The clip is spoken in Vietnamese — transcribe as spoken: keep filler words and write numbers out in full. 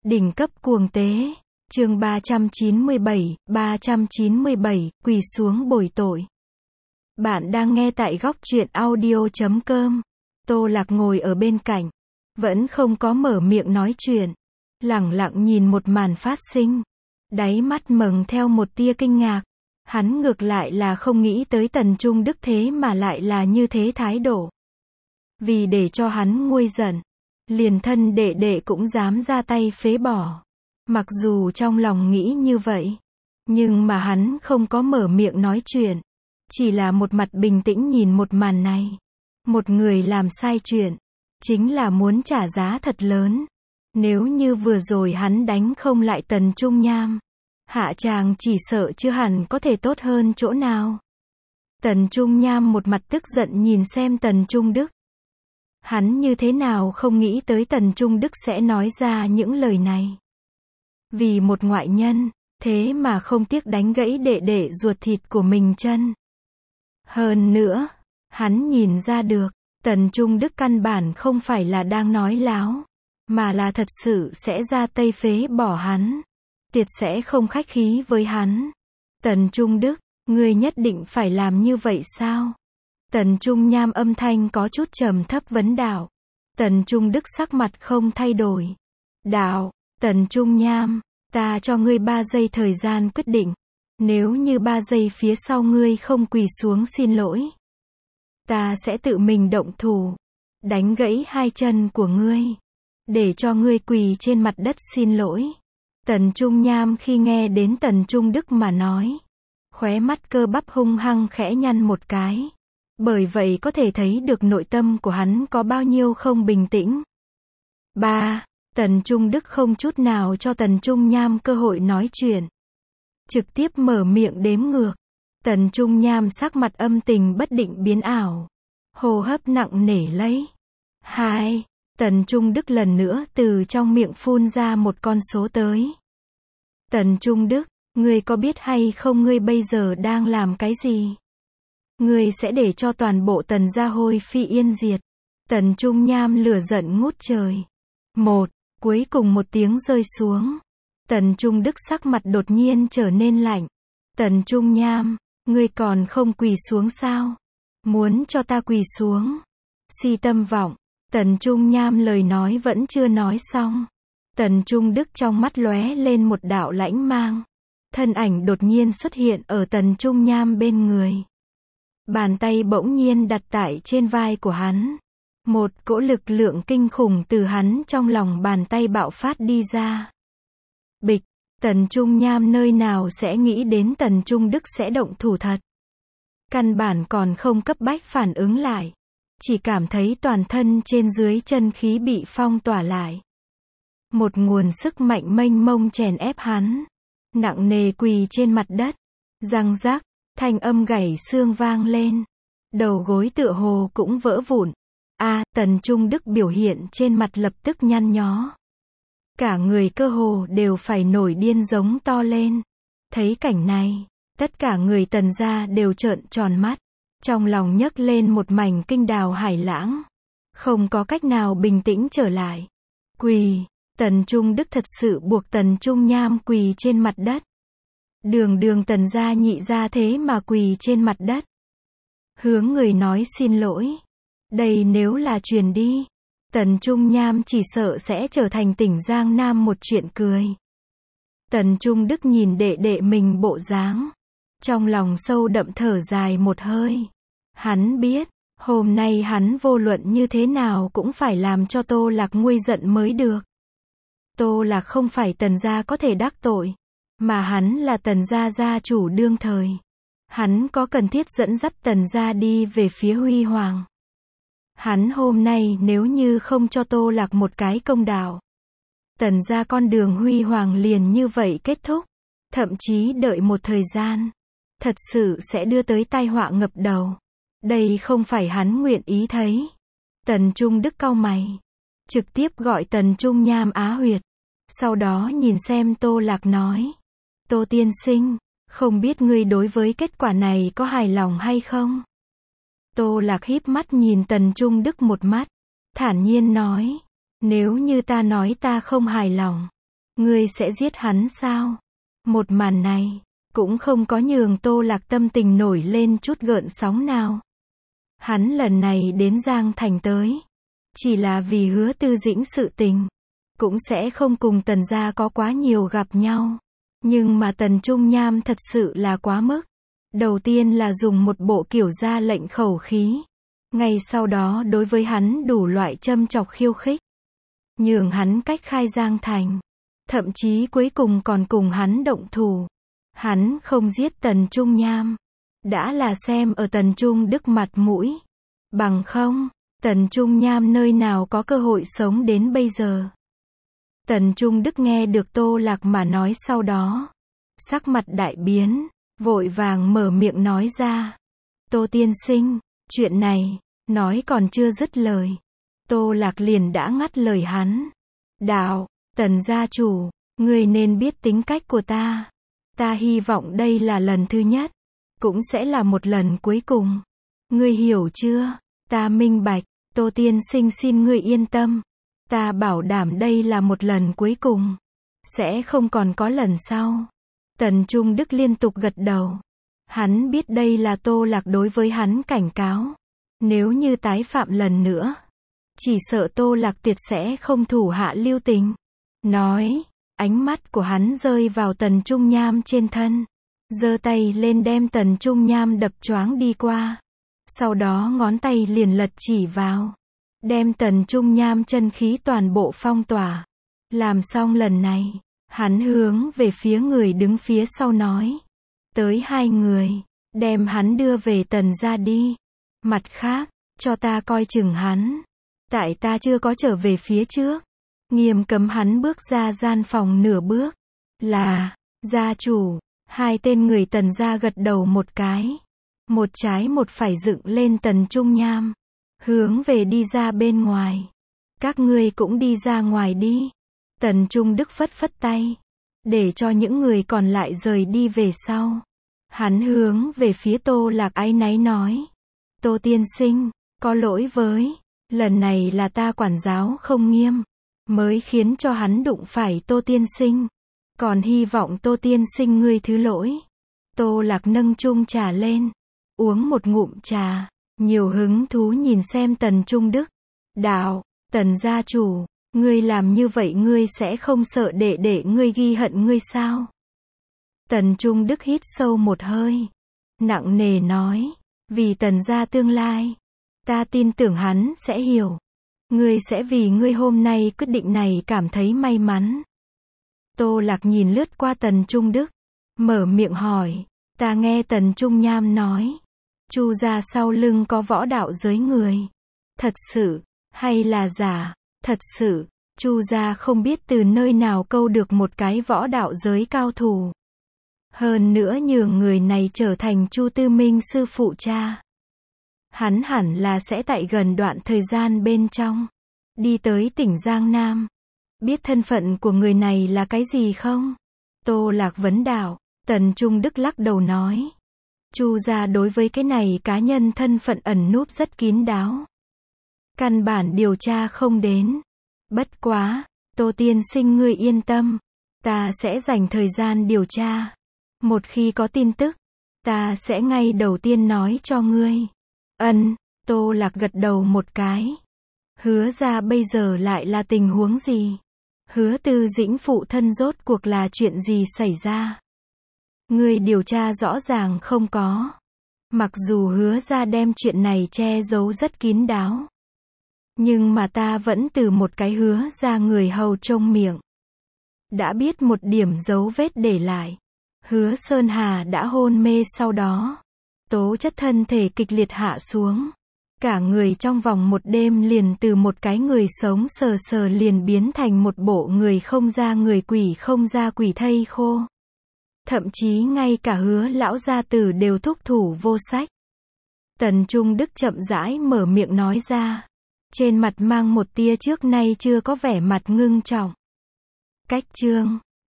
Đỉnh cấp cuồng tế. Chương ba trăm chín mươi bảy, ba trăm chín mươi bảy, quỳ xuống bồi tội. Bạn đang nghe tại góc truyện audio chấm com. Tô Lạc ngồi ở bên cạnh, vẫn không có mở miệng nói chuyện, lẳng lặng nhìn một màn phát sinh, đáy mắt mầng theo một tia kinh ngạc. Hắn ngược lại là không nghĩ tới Tần Trung Đức thế mà lại là như thế thái độ. Vì để cho hắn nguôi giận, liền thân đệ đệ cũng dám ra tay phế bỏ. Mặc dù trong lòng nghĩ như vậy, nhưng mà hắn không có mở miệng nói chuyện, chỉ là một mặt bình tĩnh nhìn một màn này. Một người làm sai chuyện, chính là muốn trả giá thật lớn. Nếu như vừa rồi hắn đánh không lại Tần Trung Nham, hạ chàng chỉ sợ chưa hẳn có thể tốt hơn chỗ nào. Tần Trung Nham một mặt tức giận nhìn xem Tần Trung Đức. Hắn như thế nào không nghĩ tới Tần Trung Đức sẽ nói ra những lời này. Vì một ngoại nhân, thế mà không tiếc đánh gãy đệ đệ ruột thịt của mình chân. Hơn nữa, hắn nhìn ra được, Tần Trung Đức căn bản không phải là đang nói láo, mà là thật sự sẽ ra tay phế bỏ hắn. Tuyệt sẽ không khách khí với hắn. Tần Trung Đức, ngươi nhất định phải làm như vậy sao? Tần Trung Nham âm thanh có chút trầm thấp vấn đạo. Tần Trung Đức sắc mặt không thay đổi. Đạo, Tần Trung Nham, ta cho ngươi ba giây thời gian quyết định. Nếu như ba giây phía sau ngươi không quỳ xuống xin lỗi, ta sẽ tự mình động thủ, đánh gãy hai chân của ngươi, để cho ngươi quỳ trên mặt đất xin lỗi. Tần Trung Nham khi nghe đến Tần Trung Đức mà nói, khóe mắt cơ bắp hung hăng khẽ nhăn một cái. Bởi vậy có thể thấy được nội tâm của hắn có bao nhiêu không bình tĩnh. ba. Tần Trung Đức không chút nào cho Tần Trung Nham cơ hội nói chuyện, trực tiếp mở miệng đếm ngược. Tần Trung Nham sắc mặt âm tình bất định biến ảo, hô hấp nặng nề lấy. hai. Tần Trung Đức lần nữa từ trong miệng phun ra một con số tới. Tần Trung Đức, ngươi có biết hay không ngươi bây giờ đang làm cái gì? Ngươi sẽ để cho toàn bộ Tần gia hôi phi yên diệt. Tần Trung Nham lửa giận ngút trời. Một, cuối cùng một tiếng rơi xuống. Tần Trung Đức sắc mặt đột nhiên trở nên lạnh. Tần Trung Nham, ngươi còn không quỳ xuống sao? Muốn cho ta quỳ xuống? Si tâm vọng. Tần Trung Nham lời nói vẫn chưa nói xong. Tần Trung Đức trong mắt lóe lên một đạo lãnh mang. Thân ảnh đột nhiên xuất hiện ở Tần Trung Nham bên người. Bàn tay bỗng nhiên đặt tại trên vai của hắn. Một cỗ lực lượng kinh khủng từ hắn trong lòng bàn tay bạo phát đi ra. Bịch, Tần Trung Nham nơi nào sẽ nghĩ đến Tần Trung Đức sẽ động thủ thật. Căn bản còn không cấp bách phản ứng lại. Chỉ cảm thấy toàn thân trên dưới chân khí bị phong tỏa lại. Một nguồn sức mạnh mênh mông chèn ép hắn. Nặng nề quỳ trên mặt đất. Răng rác, thanh âm gãy xương vang lên. Đầu gối tựa hồ cũng vỡ vụn. A, Tần Trung Đức biểu hiện trên mặt lập tức nhăn nhó. Cả người cơ hồ đều phải nổi điên giống to lên. Thấy cảnh này, tất cả người Tần gia đều trợn tròn mắt. Trong lòng nhấc lên một mảnh kinh đào hải lãng. Không có cách nào bình tĩnh trở lại. Quỳ, Tần Trung Đức thật sự buộc Tần Trung Nham quỳ trên mặt đất. Đường đường Tần gia nhị gia thế mà quỳ trên mặt đất. Hướng người nói xin lỗi. Đây nếu là truyền đi, Tần Trung Nham chỉ sợ sẽ trở thành tỉnh Giang Nam một chuyện cười. Tần Trung Đức nhìn đệ đệ mình bộ dáng. Trong lòng sâu đậm thở dài một hơi. Hắn biết, hôm nay hắn vô luận như thế nào cũng phải làm cho Tô Lạc nguôi giận mới được. Tô Lạc không phải Tần gia có thể đắc tội, mà hắn là Tần gia gia chủ đương thời. Hắn có cần thiết dẫn dắt Tần gia đi về phía huy hoàng. Hắn hôm nay nếu như không cho Tô Lạc một cái công đạo, Tần gia con đường huy hoàng liền như vậy kết thúc. Thậm chí đợi một thời gian, thật sự sẽ đưa tới tai họa ngập đầu. Đây không phải hắn nguyện ý thấy. Tần Trung Đức cau mày, trực tiếp gọi Tần Trung Nham á huyệt. Sau đó nhìn xem Tô Lạc nói. Tô tiên sinh, không biết ngươi đối với kết quả này có hài lòng hay không? Tô Lạc híp mắt nhìn Tần Trung Đức một mắt, thản nhiên nói. Nếu như ta nói ta không hài lòng, Ngươi sẽ giết hắn sao? Một màn này, cũng không có nhường Tô Lạc tâm tình nổi lên chút gợn sóng nào. Hắn lần này đến Giang Thành tới, chỉ là vì Hứa Tư Dĩnh sự tình, cũng sẽ không cùng Tần gia có quá nhiều gặp nhau. Nhưng mà Tần Trung Nham thật sự là quá mức. Đầu tiên là dùng một bộ kiểu ra lệnh khẩu khí. Ngay sau đó đối với hắn đủ loại châm chọc khiêu khích. Nhường hắn cách khai Giang Thành. Thậm chí cuối cùng còn cùng hắn động thủ. Hắn không giết Tần Trung Nham. Đã là xem ở Tần Trung Đức mặt mũi. Bằng không, Tần Trung Nham nơi nào có cơ hội sống đến bây giờ. Tần Trung Đức nghe được Tô Lạc mà nói sau đó. Sắc mặt đại biến, vội vàng mở miệng nói ra. Tô tiên sinh, chuyện này, nói còn chưa dứt lời. Tô Lạc liền đã ngắt lời hắn. Đạo, Tần gia chủ, ngươi nên biết tính cách của ta. Ta hy vọng đây là lần thứ nhất, cũng sẽ là một lần cuối cùng. Ngươi hiểu chưa? Ta minh bạch, Tô tiên sinh xin ngươi yên tâm. Ta bảo đảm đây là một lần cuối cùng. Sẽ không còn có lần sau. Tần Trung Đức liên tục gật đầu. Hắn biết đây là Tô Lạc đối với hắn cảnh cáo. Nếu như tái phạm lần nữa, chỉ sợ Tô Lạc Tiệt sẽ không thủ hạ lưu tình. Nói, ánh mắt của hắn rơi vào Tần Trung Nham trên thân. Giơ tay lên đem Tần Trung Nham đập choáng đi qua. Sau đó ngón tay liền lật chỉ vào. Đem Tần Trung Nham chân khí toàn bộ phong tỏa. Làm xong lần này, hắn hướng về phía người đứng phía sau nói. Tới hai người, đem hắn đưa về Tần gia đi. Mặt khác, cho ta coi chừng hắn. Tại ta chưa có trở về phía trước. Nghiêm cấm hắn bước ra gian phòng nửa bước. Là, gia chủ, hai tên người Tần gia gật đầu một cái. Một trái một phải dựng lên Tần Trung Nham. Hướng về đi ra bên ngoài. Các ngươi cũng đi ra ngoài đi. Tần Trung Đức phất phất tay. Để cho những người còn lại rời đi về sau. Hắn hướng về phía Tô Lạc áy náy nói. Tô tiên sinh, có lỗi với. Lần này là ta quản giáo không nghiêm. Mới khiến cho hắn đụng phải Tô tiên sinh. Còn hy vọng Tô tiên sinh ngươi thứ lỗi. Tô Lạc nâng chung trà lên. Uống một ngụm trà. Nhiều hứng thú nhìn xem Tần Trung Đức. Đạo, Tần gia chủ, ngươi làm như vậy ngươi sẽ không sợ đệ đệ ngươi ghi hận ngươi sao? Tần Trung Đức hít sâu một hơi. Nặng nề nói. Vì Tần gia tương lai. Ta tin tưởng hắn sẽ hiểu. Ngươi sẽ vì ngươi hôm nay quyết định này cảm thấy may mắn. Tô Lạc nhìn lướt qua Tần Trung Đức. Mở miệng hỏi. Ta nghe Tần Trung Nham nói. Chu gia sau lưng có võ đạo giới người. Thật sự, hay là giả? Thật sự, Chu gia không biết từ nơi nào câu được một cái võ đạo giới cao thủ. Hơn nữa nhường người này trở thành Chu Tư Minh sư phụ cha. Hắn hẳn là sẽ tại gần đoạn thời gian bên trong. Đi tới tỉnh Giang Nam. Biết thân phận của người này là cái gì không? Tô Lạc vấn đạo. Tần Trung Đức lắc đầu nói. Chu gia đối với cái này cá nhân thân phận ẩn núp rất kín đáo. Căn bản điều tra không đến. Bất quá, Tô tiên sinh ngươi yên tâm. Ta sẽ dành thời gian điều tra. Một khi có tin tức, ta sẽ ngay đầu tiên nói cho ngươi. Ân, Tô Lạc gật đầu một cái. Hứa ra bây giờ lại là tình huống gì? Hứa Tư Dĩnh phụ thân rốt cuộc là chuyện gì xảy ra? Ngươi điều tra rõ ràng không có. Mặc dù Hứa ra đem chuyện này che giấu rất kín đáo. Nhưng mà ta vẫn từ một cái Hứa ra người hầu trông miệng. Đã biết một điểm dấu vết để lại. Hứa Sơn Hà đã hôn mê sau đó. Tố chất thân thể kịch liệt hạ xuống. Cả người trong vòng một đêm liền từ một cái người sống sờ sờ liền biến thành một bộ người không ra người quỷ không ra quỷ thây khô. Thậm chí ngay cả Hứa lão gia tử đều thúc thủ vô sách. Tần Trung Đức chậm rãi mở miệng nói ra. Trên mặt mang một tia trước nay chưa có vẻ mặt ngưng trọng. Cách chương